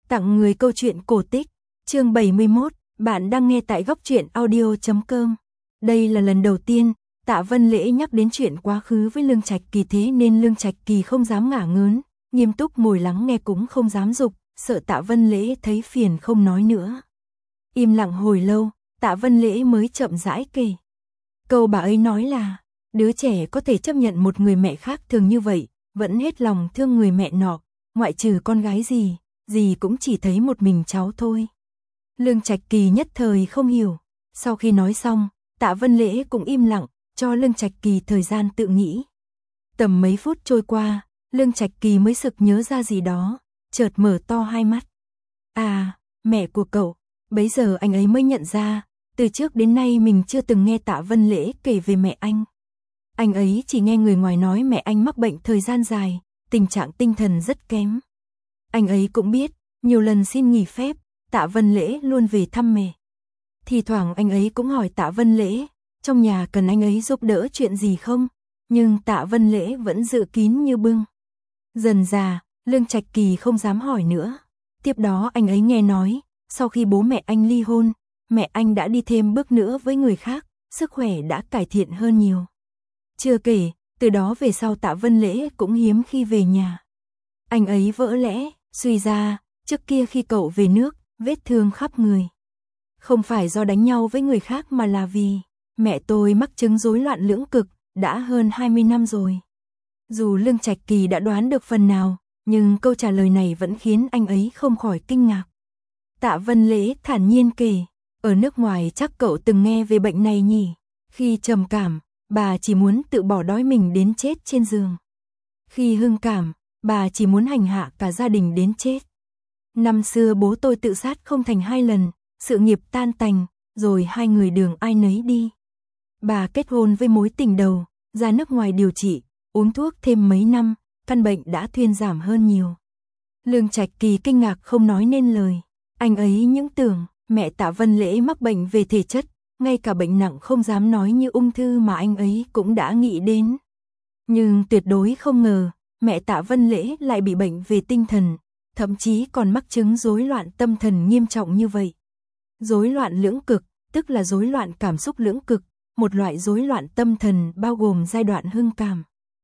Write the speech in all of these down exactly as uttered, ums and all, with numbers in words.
Tặng người câu chuyện cổ tích, chương bảy mươi mốt, bạn đang nghe tại góc truyện audio chấm com. Đây là lần đầu tiên Tạ Vân Lễ nhắc đến chuyện quá khứ với Lương Trạch Kỳ, thế nên Lương Trạch Kỳ không dám ngả ngớn, nghiêm túc ngồi lắng nghe cũng không dám giục, sợ Tạ Vân Lễ thấy phiền không nói nữa. Im lặng hồi lâu, Tạ Vân Lễ mới chậm rãi kể. Câu bà ấy nói là, đứa trẻ có thể chấp nhận một người mẹ khác thường như vậy, vẫn hết lòng thương người mẹ nọ, ngoại trừ con gái gì, gì cũng chỉ thấy một mình cháu thôi. Lương Trạch Kỳ nhất thời không hiểu, sau khi nói xong, Tạ Vân Lễ cũng im lặng, cho Lương Trạch Kỳ thời gian tự nghĩ. Tầm mấy phút trôi qua, Lương Trạch Kỳ mới sực nhớ ra gì đó, chợt mở to hai mắt. À, mẹ của cậu, bấy giờ anh ấy mới nhận ra, từ trước đến nay mình chưa từng nghe Tạ Vân Lễ kể về mẹ anh. Anh ấy chỉ nghe người ngoài nói mẹ anh mắc bệnh thời gian dài, tình trạng tinh thần rất kém. Anh ấy cũng biết, nhiều lần xin nghỉ phép, Tạ Vân Lễ luôn về thăm mẹ. Thì thoảng anh ấy cũng hỏi Tạ Vân Lễ, trong nhà cần anh ấy giúp đỡ chuyện gì không, nhưng Tạ Vân Lễ vẫn giữ kín như bưng. Dần dà, Lương Trạch Kỳ không dám hỏi nữa. Tiếp đó anh ấy nghe nói, sau khi bố mẹ anh ly hôn, mẹ anh đã đi thêm bước nữa với người khác, sức khỏe đã cải thiện hơn nhiều. Chưa kể, từ đó về sau Tạ Vân Lễ cũng hiếm khi về nhà. Anh ấy vỡ lẽ, suy ra, trước kia khi cậu về nước, vết thương khắp người. Không phải do đánh nhau với người khác mà là vì mẹ tôi mắc chứng rối loạn lưỡng cực, đã hơn hai mươi năm rồi. Dù Lương Trạch Kỳ đã đoán được phần nào, nhưng câu trả lời này vẫn khiến anh ấy không khỏi kinh ngạc. Tạ Vân Lễ thản nhiên kể, ở nước ngoài chắc cậu từng nghe về bệnh này nhỉ? Khi trầm cảm, bà chỉ muốn tự bỏ đói mình đến chết trên giường. Khi hưng cảm, bà chỉ muốn hành hạ cả gia đình đến chết. Năm xưa bố tôi tự sát không thành hai lần, sự nghiệp tan tành, rồi hai người đường ai nấy đi. Bà kết hôn với mối tình đầu, ra nước ngoài điều trị, uống thuốc thêm mấy năm, căn bệnh đã thuyên giảm hơn nhiều. Lương Trạch Kỳ kinh ngạc không nói nên lời. Anh ấy những tưởng mẹ Tạ Vân Lễ mắc bệnh về thể chất, ngay cả bệnh nặng không dám nói như ung thư mà anh ấy cũng đã nghĩ đến. Nhưng tuyệt đối không ngờ, mẹ Tạ Vân Lễ lại bị bệnh về tinh thần, thậm chí còn mắc chứng rối loạn tâm thần nghiêm trọng như vậy. Rối loạn lưỡng cực, tức là rối loạn cảm xúc lưỡng cực, một loại rối loạn tâm thần bao gồm giai đoạn hưng cảm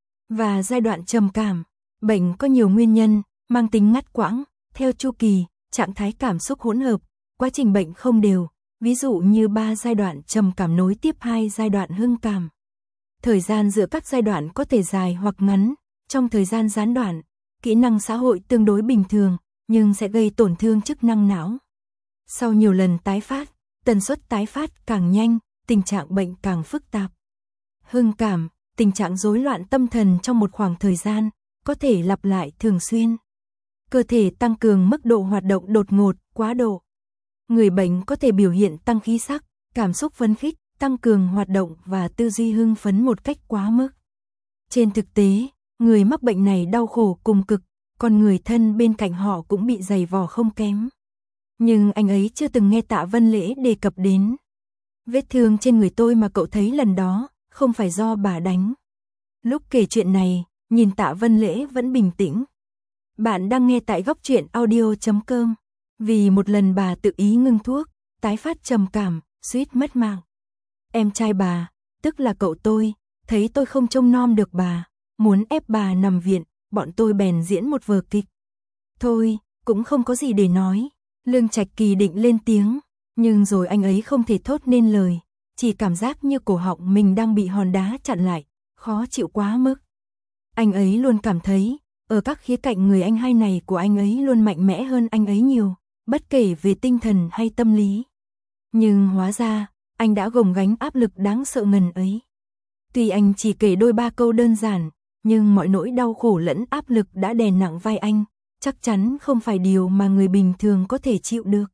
và giai đoạn trầm cảm. Bệnh có nhiều nguyên nhân, mang tính ngắt quãng, theo chu kỳ, trạng thái cảm xúc hỗn hợp, quá trình bệnh không đều, ví dụ như ba giai đoạn trầm cảm nối tiếp hai giai đoạn hưng cảm. Thời gian giữa các giai đoạn có thể dài hoặc ngắn, trong thời gian gián đoạn, kỹ năng xã hội tương đối bình thường, nhưng sẽ gây tổn thương chức năng não. Sau nhiều lần tái phát, tần suất tái phát càng nhanh, tình trạng bệnh càng phức tạp. Hưng cảm, tình trạng rối loạn tâm thần trong một khoảng thời gian, có thể lặp lại thường xuyên. Cơ thể tăng cường mức độ hoạt động đột ngột, quá độ. Người bệnh có thể biểu hiện tăng khí sắc, cảm xúc phấn khích, tăng cường hoạt động và tư duy hưng phấn một cách quá mức. Trên thực tế, người mắc bệnh này đau khổ cùng cực, còn người thân bên cạnh họ cũng bị dày vò không kém. Nhưng anh ấy chưa từng nghe Tạ Vân Lễ đề cập đến. Vết thương trên người tôi mà cậu thấy lần đó, không phải do bà đánh. Lúc kể chuyện này, nhìn Tạ Vân Lễ vẫn bình tĩnh. Bạn đang nghe tại góc truyện audio chấm com. Vì một lần bà tự ý ngưng thuốc, tái phát trầm cảm, suýt mất mạng. Em trai bà, tức là cậu tôi, thấy tôi không trông nom được bà, muốn ép bà nằm viện, bọn tôi bèn diễn một vở kịch. Thôi, cũng không có gì để nói. Lương Trạch Kỳ định lên tiếng, nhưng rồi anh ấy không thể thốt nên lời, chỉ cảm giác như cổ họng mình đang bị hòn đá chặn lại, khó chịu quá mức. Anh ấy luôn cảm thấy, ở các khía cạnh người anh hai này của anh ấy luôn mạnh mẽ hơn anh ấy nhiều, bất kể về tinh thần hay tâm lý. Nhưng hóa ra, anh đã gồng gánh áp lực đáng sợ ngần ấy. Tuy anh chỉ kể đôi ba câu đơn giản, nhưng mọi nỗi đau khổ lẫn áp lực đã đè nặng vai anh, chắc chắn không phải điều mà người bình thường có thể chịu được.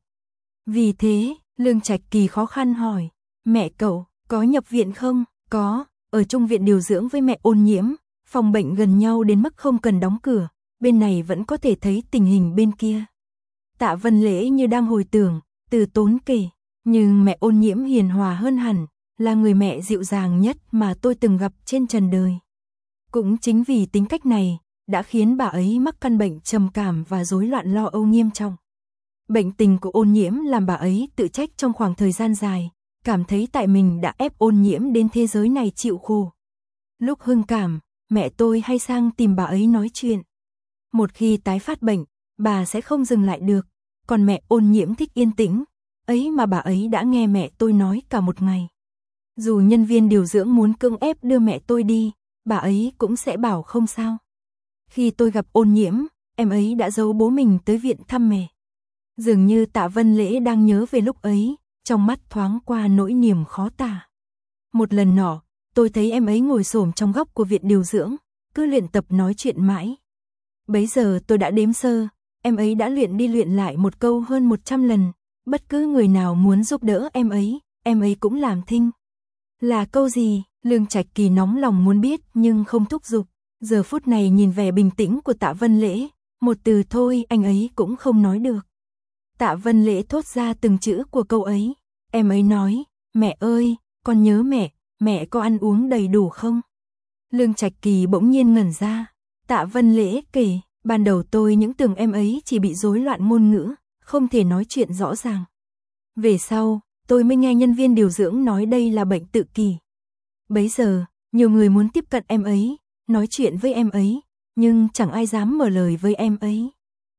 Vì thế, Lương Trạch Kỳ khó khăn hỏi, mẹ cậu, có nhập viện không? Có, ở chung viện điều dưỡng với mẹ Ôn Nhiễm, phòng bệnh gần nhau đến mức không cần đóng cửa, bên này vẫn có thể thấy tình hình bên kia. Tạ Vân Lễ như đang hồi tưởng, từ tốn kể, nhưng mẹ Ôn Nhiễm hiền hòa hơn hẳn, là người mẹ dịu dàng nhất mà tôi từng gặp trên trần đời. Cũng chính vì tính cách này, đã khiến bà ấy mắc căn bệnh trầm cảm và rối loạn lo âu nghiêm trọng. Bệnh tình của Ôn Nhiễm làm bà ấy tự trách trong khoảng thời gian dài, cảm thấy tại mình đã ép Ôn Nhiễm đến thế giới này chịu khổ. Lúc hưng cảm, mẹ tôi hay sang tìm bà ấy nói chuyện. Một khi tái phát bệnh, bà sẽ không dừng lại được, còn mẹ Ôn Nhiễm thích yên tĩnh, ấy mà bà ấy đã nghe mẹ tôi nói cả một ngày. Dù nhân viên điều dưỡng muốn cưỡng ép đưa mẹ tôi đi, bà ấy cũng sẽ bảo không sao. Khi tôi gặp Ôn Nhiễm, em ấy đã giấu bố mình tới viện thăm mẹ. Dường như Tạ Vân Lễ đang nhớ về lúc ấy, trong mắt thoáng qua nỗi niềm khó tả. Một lần nọ, tôi thấy em ấy ngồi xổm trong góc của viện điều dưỡng, cứ luyện tập nói chuyện mãi. Bấy giờ tôi đã đếm sơ, em ấy đã luyện đi luyện lại một câu hơn một trăm lần, bất cứ người nào muốn giúp đỡ em ấy, em ấy cũng làm thinh. Là câu gì? Lương Trạch Kỳ nóng lòng muốn biết nhưng không thúc giục. Giờ phút này nhìn vẻ bình tĩnh của Tạ Vân Lễ, một từ thôi anh ấy cũng không nói được. Tạ Vân Lễ thốt ra từng chữ của câu ấy. Em ấy nói, mẹ ơi, con nhớ mẹ, mẹ có ăn uống đầy đủ không? Lương Trạch Kỳ bỗng nhiên ngẩn ra. Tạ Vân Lễ kể, ban đầu tôi những tưởng em ấy chỉ bị rối loạn ngôn ngữ, không thể nói chuyện rõ ràng. Về sau, tôi mới nghe nhân viên điều dưỡng nói đây là bệnh tự kỷ. Bấy giờ, nhiều người muốn tiếp cận em ấy, nói chuyện với em ấy, nhưng chẳng ai dám mở lời với em ấy.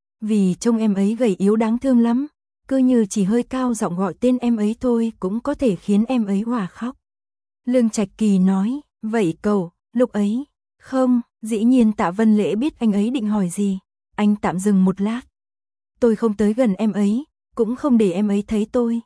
Vì trông em ấy gầy yếu đáng thương lắm, cứ như chỉ hơi cao giọng gọi tên em ấy thôi cũng có thể khiến em ấy òa khóc. Lương Trạch Kỳ nói, vậy cậu, lúc ấy, không, dĩ nhiên Tạ Vân Lễ biết anh ấy định hỏi gì, anh tạm dừng một lát. Tôi không tới gần em ấy, cũng không để em ấy thấy tôi.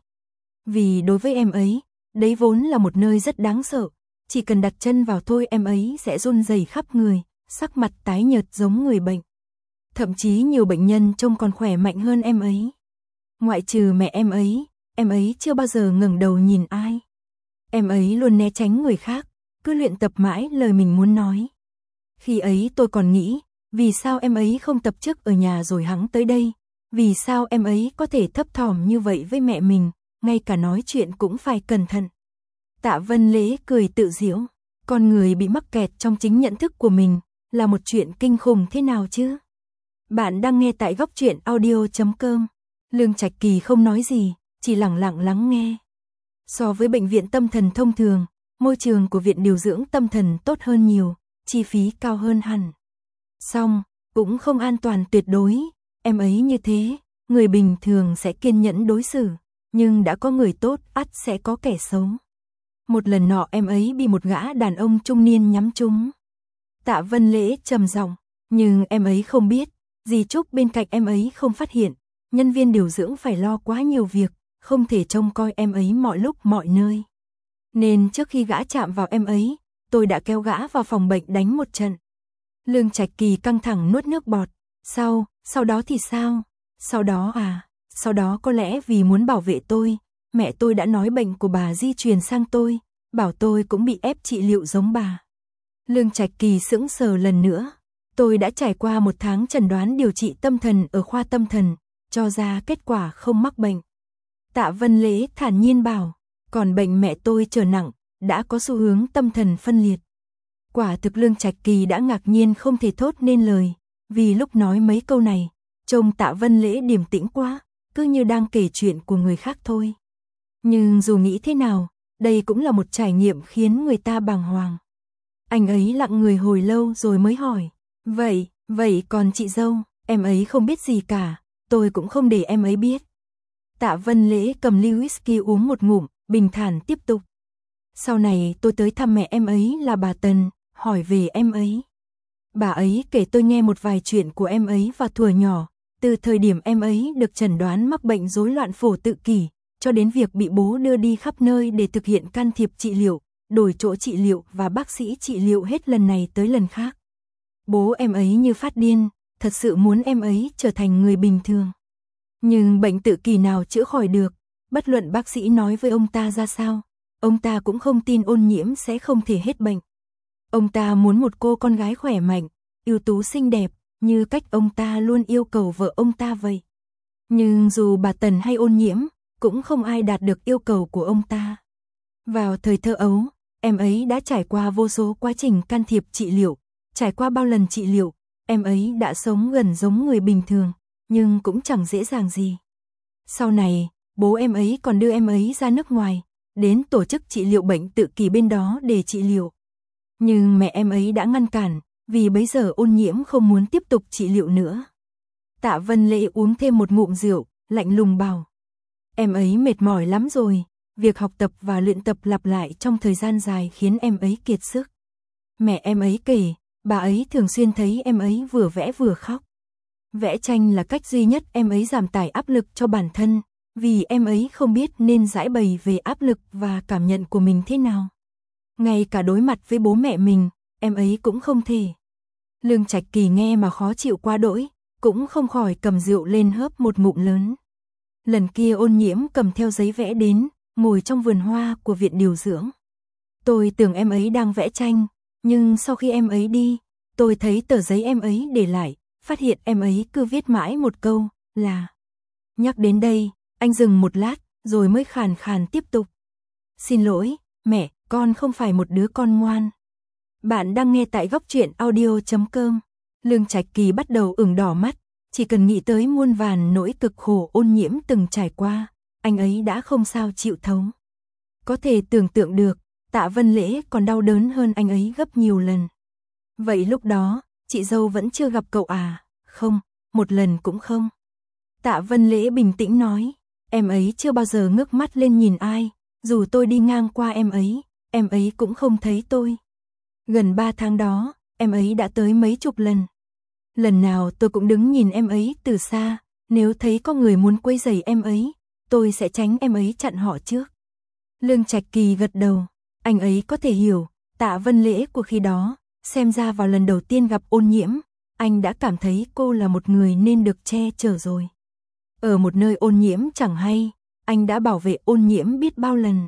Vì đối với em ấy, đấy vốn là một nơi rất đáng sợ, chỉ cần đặt chân vào thôi em ấy sẽ run rẩy khắp người, sắc mặt tái nhợt giống người bệnh. Thậm chí nhiều bệnh nhân trông còn khỏe mạnh hơn em ấy. Ngoại trừ mẹ em ấy, em ấy chưa bao giờ ngẩng đầu nhìn ai. Em ấy luôn né tránh người khác, cứ luyện tập mãi lời mình muốn nói. Khi ấy tôi còn nghĩ, vì sao em ấy không tập trước ở nhà rồi hẵng tới đây, vì sao em ấy có thể thấp thỏm như vậy với mẹ mình, ngay cả nói chuyện cũng phải cẩn thận. Tạ Vân Lễ cười tự giễu, con người bị mắc kẹt trong chính nhận thức của mình, là một chuyện kinh khủng thế nào chứ? Bạn đang nghe tại góc truyện audio chấm com. Lương Trạch Kỳ không nói gì, chỉ lặng lặng lắng nghe. So với bệnh viện tâm thần thông thường, môi trường của viện điều dưỡng tâm thần tốt hơn nhiều, chi phí cao hơn hẳn. Song, cũng không an toàn tuyệt đối, em ấy như thế, người bình thường sẽ kiên nhẫn đối xử, nhưng đã có người tốt ắt sẽ có kẻ xấu. Một lần nọ em ấy bị một gã đàn ông trung niên nhắm trúng. Tạ Vân Lễ trầm giọng, nhưng em ấy không biết, dì Trúc bên cạnh em ấy không phát hiện, nhân viên điều dưỡng phải lo quá nhiều việc, không thể trông coi em ấy mọi lúc mọi nơi. Nên trước khi gã chạm vào em ấy, tôi đã kéo gã vào phòng bệnh đánh một trận. Lương Trạch Kỳ căng thẳng nuốt nước bọt, sau, sau đó thì sao? Sau đó à, sau đó có lẽ vì muốn bảo vệ tôi, mẹ tôi đã nói bệnh của bà di truyền sang tôi, bảo tôi cũng bị ép trị liệu giống bà. Lương Trạch Kỳ sững sờ lần nữa. Tôi đã trải qua một tháng chẩn đoán điều trị tâm thần ở khoa tâm thần, cho ra kết quả không mắc bệnh. Tạ Vân Lễ thản nhiên bảo, còn bệnh mẹ tôi trở nặng, đã có xu hướng tâm thần phân liệt. Quả thực Lương Trạch Kỳ đã ngạc nhiên không thể thốt nên lời, vì lúc nói mấy câu này, trông Tạ Vân Lễ điềm tĩnh quá, cứ như đang kể chuyện của người khác thôi. Nhưng dù nghĩ thế nào, đây cũng là một trải nghiệm khiến người ta bàng hoàng. Anh ấy lặng người hồi lâu rồi mới hỏi, vậy, vậy còn chị dâu, em ấy không biết gì cả, tôi cũng không để em ấy biết. Tạ Vân Lễ cầm ly whisky uống một ngụm, bình thản tiếp tục. Sau này tôi tới thăm mẹ em ấy là bà Tần, hỏi về em ấy. Bà ấy kể tôi nghe một vài chuyện của em ấy vào thuở nhỏ, từ thời điểm em ấy được chẩn đoán mắc bệnh rối loạn phổ tự kỷ, cho đến việc bị bố đưa đi khắp nơi để thực hiện can thiệp trị liệu, đổi chỗ trị liệu và bác sĩ trị liệu hết lần này tới lần khác. Bố em ấy như phát điên, thật sự muốn em ấy trở thành người bình thường. Nhưng bệnh tự kỷ nào chữa khỏi được, bất luận bác sĩ nói với ông ta ra sao, ông ta cũng không tin Ôn Nhiễm sẽ không thể hết bệnh. Ông ta muốn một cô con gái khỏe mạnh, ưu tú xinh đẹp, như cách ông ta luôn yêu cầu vợ ông ta vậy. Nhưng dù bà Tần hay Ôn Nhiễm, cũng không ai đạt được yêu cầu của ông ta. Vào thời thơ ấu, em ấy đã trải qua vô số quá trình can thiệp trị liệu, trải qua bao lần trị liệu, em ấy đã sống gần giống người bình thường, nhưng cũng chẳng dễ dàng gì. Sau này, bố em ấy còn đưa em ấy ra nước ngoài, đến tổ chức trị liệu bệnh tự kỷ bên đó để trị liệu. Nhưng mẹ em ấy đã ngăn cản, vì bấy giờ Ôn Nhiễm không muốn tiếp tục trị liệu nữa. Tạ Vân Lễ uống thêm một ngụm rượu, lạnh lùng bảo. Em ấy mệt mỏi lắm rồi, việc học tập và luyện tập lặp lại trong thời gian dài khiến em ấy kiệt sức. Mẹ em ấy kể, bà ấy thường xuyên thấy em ấy vừa vẽ vừa khóc. Vẽ tranh là cách duy nhất em ấy giảm tải áp lực cho bản thân, vì em ấy không biết nên giải bày về áp lực và cảm nhận của mình thế nào. Ngay cả đối mặt với bố mẹ mình, em ấy cũng không thể. Lương Trạch Kỳ nghe mà khó chịu quá đỗi, cũng không khỏi cầm rượu lên hớp một ngụm lớn. Lần kia Ôn Nhiễm cầm theo giấy vẽ đến, ngồi trong vườn hoa của viện điều dưỡng. Tôi tưởng em ấy đang vẽ tranh, nhưng sau khi em ấy đi, tôi thấy tờ giấy em ấy để lại, phát hiện em ấy cứ viết mãi một câu, là. Nhắc đến đây, anh dừng một lát, rồi mới khàn khàn tiếp tục. Xin lỗi, mẹ, con không phải một đứa con ngoan. Bạn đang nghe tại góc truyện audio chấm com. Lương Trạch Kỳ bắt đầu ửng đỏ mắt, chỉ cần nghĩ tới muôn vàn nỗi cực khổ Ôn Nhiễm từng trải qua, anh ấy đã không sao chịu thấu. Có thể tưởng tượng được, Tạ Vân Lễ còn đau đớn hơn anh ấy gấp nhiều lần. Vậy lúc đó, chị dâu vẫn chưa gặp cậu à? Không, một lần cũng không. Tạ Vân Lễ bình tĩnh nói, em ấy chưa bao giờ ngước mắt lên nhìn ai, dù tôi đi ngang qua em ấy, em ấy cũng không thấy tôi. Gần ba tháng đó, em ấy đã tới mấy chục lần. Lần nào tôi cũng đứng nhìn em ấy từ xa, nếu thấy có người muốn quấy rầy em ấy, tôi sẽ tránh em ấy chặn họ trước. Lương Trạch Kỳ gật đầu, anh ấy có thể hiểu, Tạ Vân Lễ của khi đó, xem ra vào lần đầu tiên gặp Ôn Nhiễm, anh đã cảm thấy cô là một người nên được che chở rồi. Ở một nơi Ôn Nhiễm chẳng hay, anh đã bảo vệ Ôn Nhiễm biết bao lần.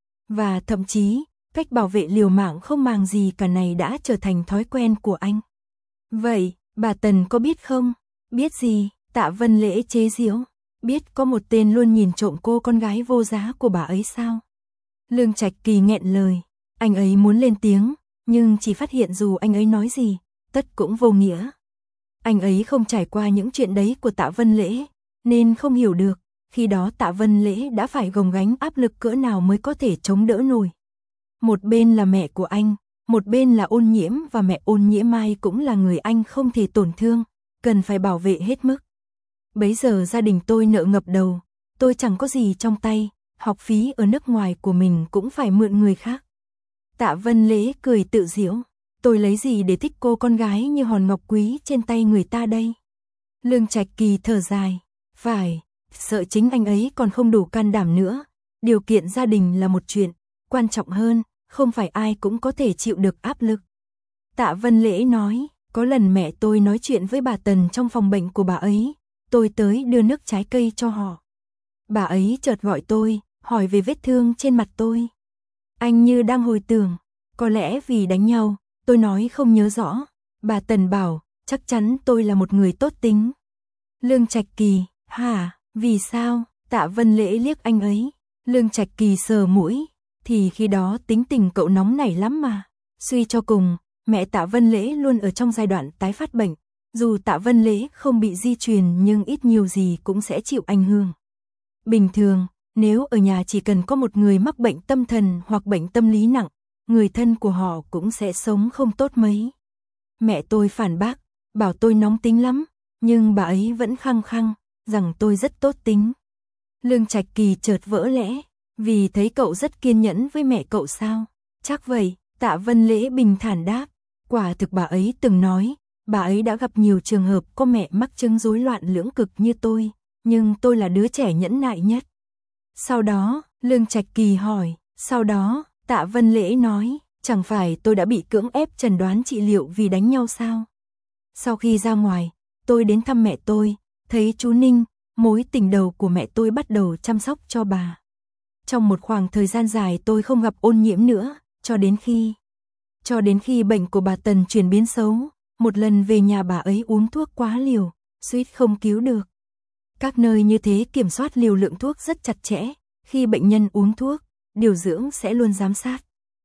Và thậm chí, cách bảo vệ liều mạng không màng gì cả này đã trở thành thói quen của anh. Vậy, bà Tần có biết không? Biết gì? Tạ Vân Lễ chế giễu. Biết có một tên luôn nhìn trộm cô con gái vô giá của bà ấy sao? Lương Trạch Kỳ nghẹn lời. Anh ấy muốn lên tiếng, nhưng chỉ phát hiện dù anh ấy nói gì, tất cũng vô nghĩa. Anh ấy không trải qua những chuyện đấy của Tạ Vân Lễ, nên không hiểu được, khi đó Tạ Vân Lễ đã phải gồng gánh áp lực cỡ nào mới có thể chống đỡ nổi. Một bên là mẹ của anh, một bên là Ôn Nhiễm, và mẹ Ôn Nhiễm Mai cũng là người anh không thể tổn thương, cần phải bảo vệ hết mức. Bấy giờ gia đình tôi nợ ngập đầu, tôi chẳng có gì trong tay, học phí ở nước ngoài của mình cũng phải mượn người khác. Tạ Vân Lễ cười tự giễu, tôi lấy gì để thích cô con gái như hòn ngọc quý trên tay người ta đây? Lương Trạch Kỳ thở dài, phải, sợ chính anh ấy còn không đủ can đảm nữa, điều kiện gia đình là một chuyện, quan trọng hơn, không phải ai cũng có thể chịu được áp lực. Tạ Vân Lễ nói, có lần mẹ tôi nói chuyện với bà Tần trong phòng bệnh của bà ấy, tôi tới đưa nước trái cây cho họ. Bà ấy chợt gọi tôi, hỏi về vết thương trên mặt tôi. Anh như đang hồi tưởng, có lẽ vì đánh nhau, tôi nói không nhớ rõ. Bà Tần bảo, chắc chắn tôi là một người tốt tính. Lương Trạch Kỳ, hả, vì sao? Tạ Vân Lễ liếc anh ấy. Lương Trạch Kỳ sờ mũi, thì khi đó tính tình cậu nóng nảy lắm mà. Suy cho cùng, mẹ Tạ Vân Lễ luôn ở trong giai đoạn tái phát bệnh. Dù Tạ Vân Lễ không bị di truyền nhưng ít nhiều gì cũng sẽ chịu ảnh hưởng. Bình thường, nếu ở nhà chỉ cần có một người mắc bệnh tâm thần hoặc bệnh tâm lý nặng, người thân của họ cũng sẽ sống không tốt mấy. Mẹ tôi phản bác, bảo tôi nóng tính lắm, nhưng bà ấy vẫn khăng khăng rằng tôi rất tốt tính. Lương Trạch Kỳ chợt vỡ lẽ, vì thấy cậu rất kiên nhẫn với mẹ cậu sao? Chắc vậy, Tạ Vân Lễ bình thản đáp, quả thực bà ấy từng nói, bà ấy đã gặp nhiều trường hợp có mẹ mắc chứng rối loạn lưỡng cực như tôi, nhưng tôi là đứa trẻ nhẫn nại nhất. Sau đó, Lương Trạch Kỳ hỏi, sau đó, Tạ Vân Lễ nói, chẳng phải tôi đã bị cưỡng ép chẩn đoán trị liệu vì đánh nhau sao? Sau khi ra ngoài, tôi đến thăm mẹ tôi, thấy chú Ninh, mối tình đầu của mẹ tôi bắt đầu chăm sóc cho bà. Trong một khoảng thời gian dài tôi không gặp Ôn Nhiễm nữa, cho đến khi... Cho đến khi bệnh của bà Tần chuyển biến xấu, một lần về nhà bà ấy uống thuốc quá liều, suýt không cứu được. Các nơi như thế kiểm soát liều lượng thuốc rất chặt chẽ, khi bệnh nhân uống thuốc, điều dưỡng sẽ luôn giám sát.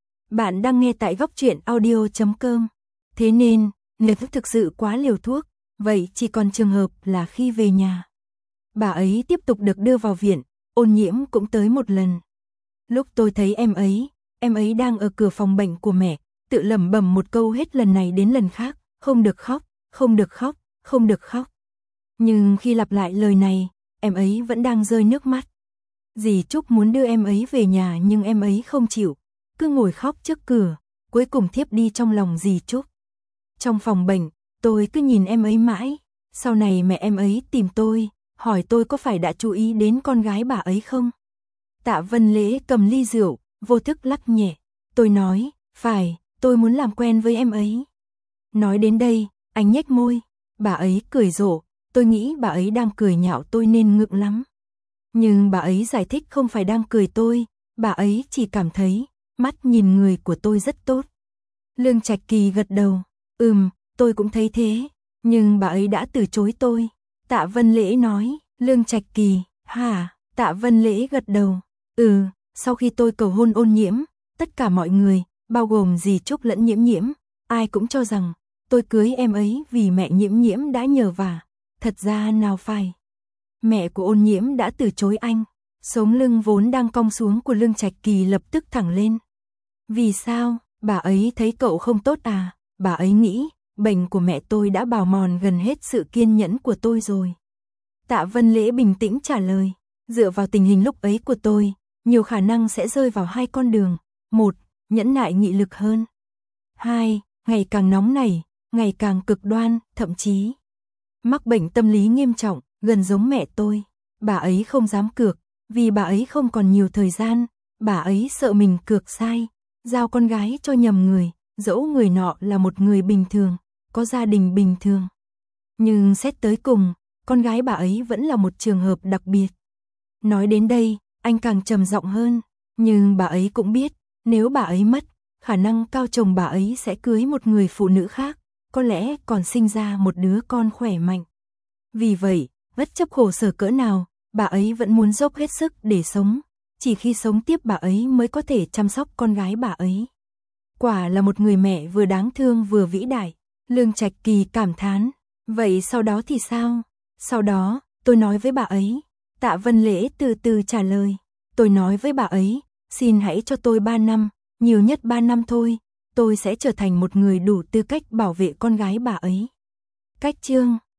Bạn đang nghe tại góc truyện audio chấm com. Thế nên, nếu thực sự quá liều thuốc, vậy chỉ còn trường hợp là khi về nhà. bà ấy tiếp tục được đưa vào viện, Ôn Nhiễm cũng tới một lần. Lúc tôi thấy em ấy, em ấy đang ở cửa phòng bệnh của mẹ, tự lẩm bẩm một câu hết lần này đến lần khác, không được khóc, không được khóc, không được khóc. Nhưng khi lặp lại lời này, em ấy vẫn đang rơi nước mắt. Dì Trúc muốn đưa em ấy về nhà nhưng em ấy không chịu, cứ ngồi khóc trước cửa, cuối cùng thiếp đi trong lòng dì Trúc. Trong phòng bệnh, tôi cứ nhìn em ấy mãi, sau này mẹ em ấy tìm tôi, hỏi tôi có phải đã chú ý đến con gái bà ấy không? Tạ Vân Lễ cầm ly rượu, vô thức lắc nhẹ. Tôi nói, phải, tôi muốn làm quen với em ấy. Nói đến đây, anh nhếch môi, bà ấy cười rộ, tôi nghĩ bà ấy đang cười nhạo tôi nên ngượng lắm. Nhưng bà ấy giải thích không phải đang cười tôi, bà ấy chỉ cảm thấy, mắt nhìn người của tôi rất tốt. Lương Trạch Kỳ gật đầu, ừm, tôi cũng thấy thế, nhưng bà ấy đã từ chối tôi. Tạ Vân Lễ nói, Lương Trạch Kỳ, hả? Tạ Vân Lễ gật đầu, ừ, sau khi tôi cầu hôn Ôn Nhiễm, tất cả mọi người, bao gồm dì Trúc lẫn Nhiễm Nhiễm, ai cũng cho rằng, tôi cưới em ấy vì mẹ Nhiễm Nhiễm đã nhờ vả, thật ra nào phải. Mẹ của Ôn Nhiễm đã từ chối anh, sống lưng vốn đang cong xuống của Lương Trạch Kỳ lập tức thẳng lên. Vì sao, bà ấy thấy cậu không tốt à, bà ấy nghĩ, bệnh của mẹ tôi đã bào mòn gần hết sự kiên nhẫn của tôi rồi. Tạ Vân Lễ bình tĩnh trả lời, dựa vào tình hình lúc ấy của tôi, nhiều khả năng sẽ rơi vào hai con đường. Một, nhẫn nại nghị lực hơn. Hai, ngày càng nóng nảy, ngày càng cực đoan, thậm chí mắc bệnh tâm lý nghiêm trọng, gần giống mẹ tôi. Bà ấy không dám cược, vì bà ấy không còn nhiều thời gian, bà ấy sợ mình cược sai, giao con gái cho nhầm người, dẫu người nọ là một người bình thường, có gia đình bình thường. Nhưng xét tới cùng, con gái bà ấy vẫn là một trường hợp đặc biệt. Nói đến đây, anh càng trầm giọng hơn, nhưng bà ấy cũng biết, nếu bà ấy mất, khả năng cao chồng bà ấy sẽ cưới một người phụ nữ khác, có lẽ còn sinh ra một đứa con khỏe mạnh. Vì vậy, bất chấp khổ sở cỡ nào, bà ấy vẫn muốn dốc hết sức để sống, chỉ khi sống tiếp bà ấy mới có thể chăm sóc con gái bà ấy. Quả là một người mẹ vừa đáng thương vừa vĩ đại, Lương Trạch Kỳ cảm thán. Vậy sau đó thì sao? Sau đó, tôi nói với bà ấy. Tạ Vân Lễ từ từ trả lời. Tôi nói với bà ấy, xin hãy cho tôi ba năm, nhiều nhất ba năm thôi, tôi sẽ trở thành một người đủ tư cách bảo vệ con gái bà ấy. Cách chương